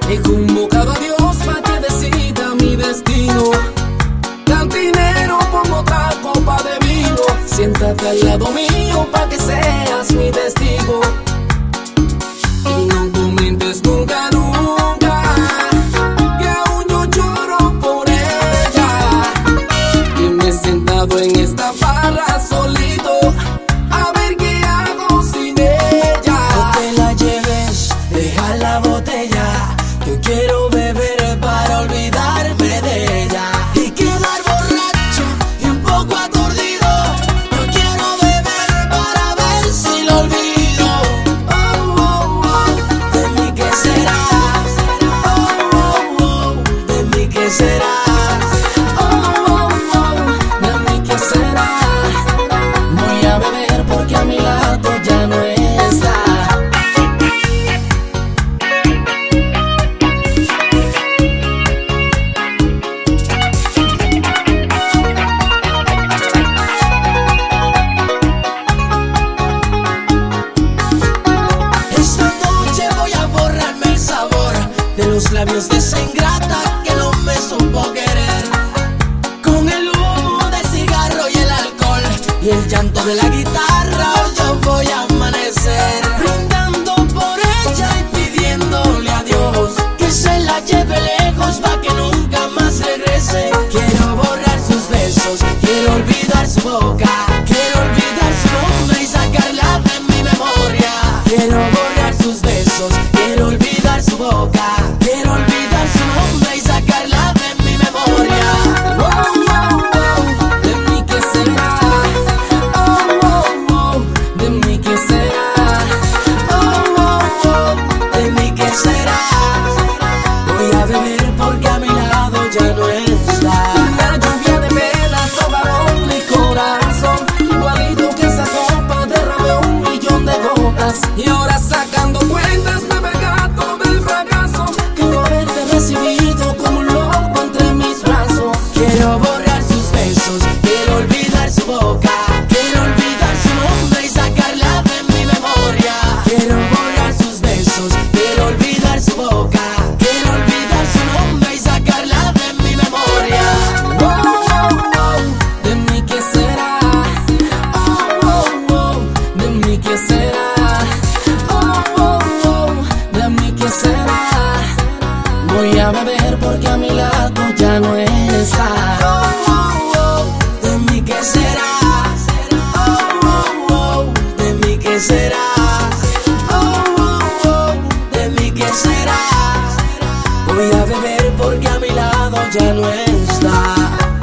He convocado a Dios para que decida mi destino. Cantinero, pongo otra copa de vino. Siéntate al lado mío para que seas mi testigo. Y no comentes nunca, nunca, que aún yo lloro por ella. Que me he sentado en esta barra solito a ver qué hago sin ella. No te la lleves, deja la botella. Yo quiero beber para olvidarme de ella y quedar borracho y un poco aturdido. Yo quiero beber para ver si lo olvido. Oh, oh, oh, de mí qué será. Oh, oh, oh, de mí qué será. Oh, oh, oh, de mí qué será. Voy a beber porque a mi lado ya no está. Esta noche voy a borrarme el sabor de los labios de esa ingrata que no me supo querer. Con el humo del cigarro y el alcohol y el llanto de la guitarra, hoy yo voy a amanecer brindando por ella y pidiéndole a Dios que se la lleve lejos pa' que nunca más regrese. Quiero borrar sus besos, quiero olvidar su boca, quiero olvidar su nombre y sacarla de mi memoria. Quiero borrar sus besos, quiero olvidar su boca, quiero olvidar su nombre y sacarla de mi memoria. Oh, oh, oh, de mí qué será. Oh, oh, oh, de mí qué será. Oh, oh, oh, de mí qué será. Voy a beber porque a mi lado ya no está. Una lluvia de penas ahogaron mi corazón. Igualito que esa copa derramé 1.000.000 de gotas. Y ahora sacando cuentas me percato del fracaso que fue haberte recibido como un loco entre mis brazos. Quiero borrar sus besos, quiero olvidar su boca, quiero olvidar su nombre y sacarla de mi memoria. Quiero borrar sus besos, quiero olvidar su boca, quiero olvidar su nombre y sacarla de mi memoria. Oh, oh, oh, de mí qué será. Oh, oh, oh, de mí qué será. Oh, oh, oh, de mí qué será. Voy a beber porque a mi lado ya no está. Oh, oh, oh, de mí qué será. Oh, oh, oh, de mí qué será. Oh, oh, oh, de mí qué será. Voy a beber porque a mi lado ya no está.